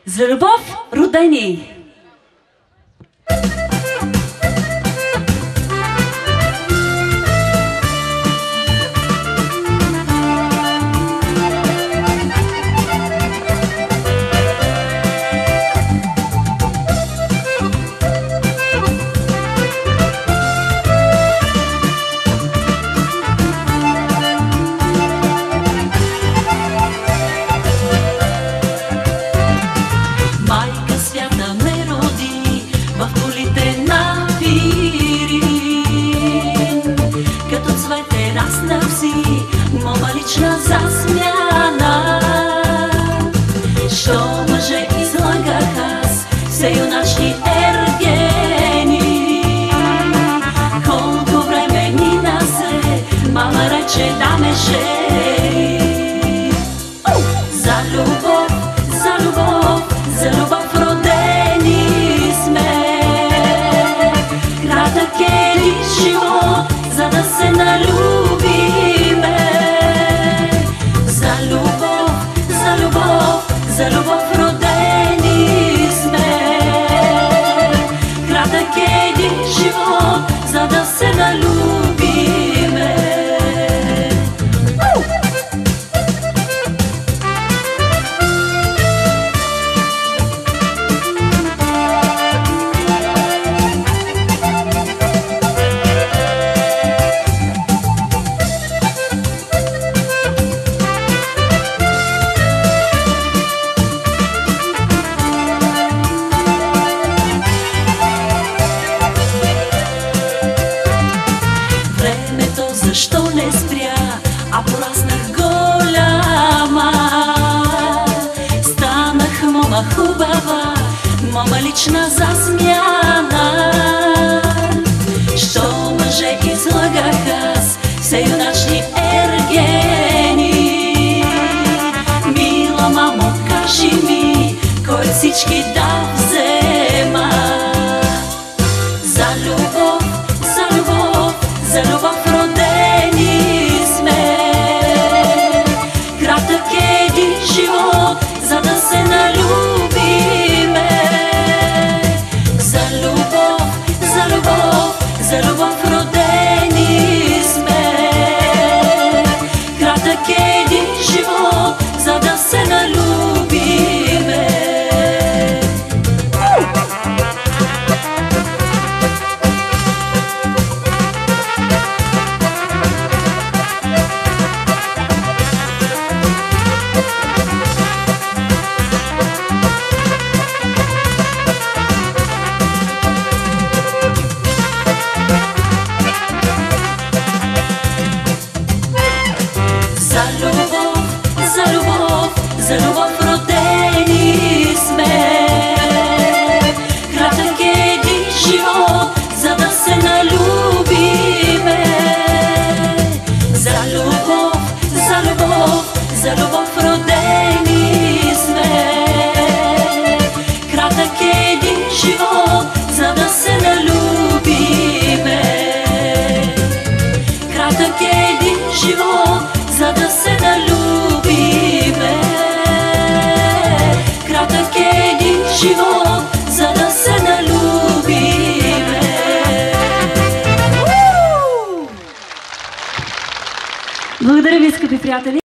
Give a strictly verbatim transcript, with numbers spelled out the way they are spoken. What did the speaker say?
За любов родени! Мома лична засмяна, що мъже излагах аз, все юначни ергени. Колко време мина се, мама рече да ме жени. За любов, за любов, за любов родени сме. Кратък е ли живот, за да се налюбиме. За любов родени сме. Кратък е един живот, за да се налюбиме. Защо не спря, а пораснах голяма. Станах мома хубава, мома лична засмяна. Що мъже излагах аз, все юначни ергени. Мила мамо, кажи ми, кой всички да взема. За любов, за любов, за любов родени сме. Кратък е един живот, за да се налюбиме. За любов, за любов, за любов родени сме. Кратък е един живот, за да се налюбиме. За любов родени сме. Кратък е един живот, за да се налюбиме. За любов, за любов, за любов родени сме. Кратък е един живот, за да се налюбиме. Кратък е един живот, за да се налюбиме. Кратък е един живот, за да се налюбиме. Благодаря ви, скъпи приятели!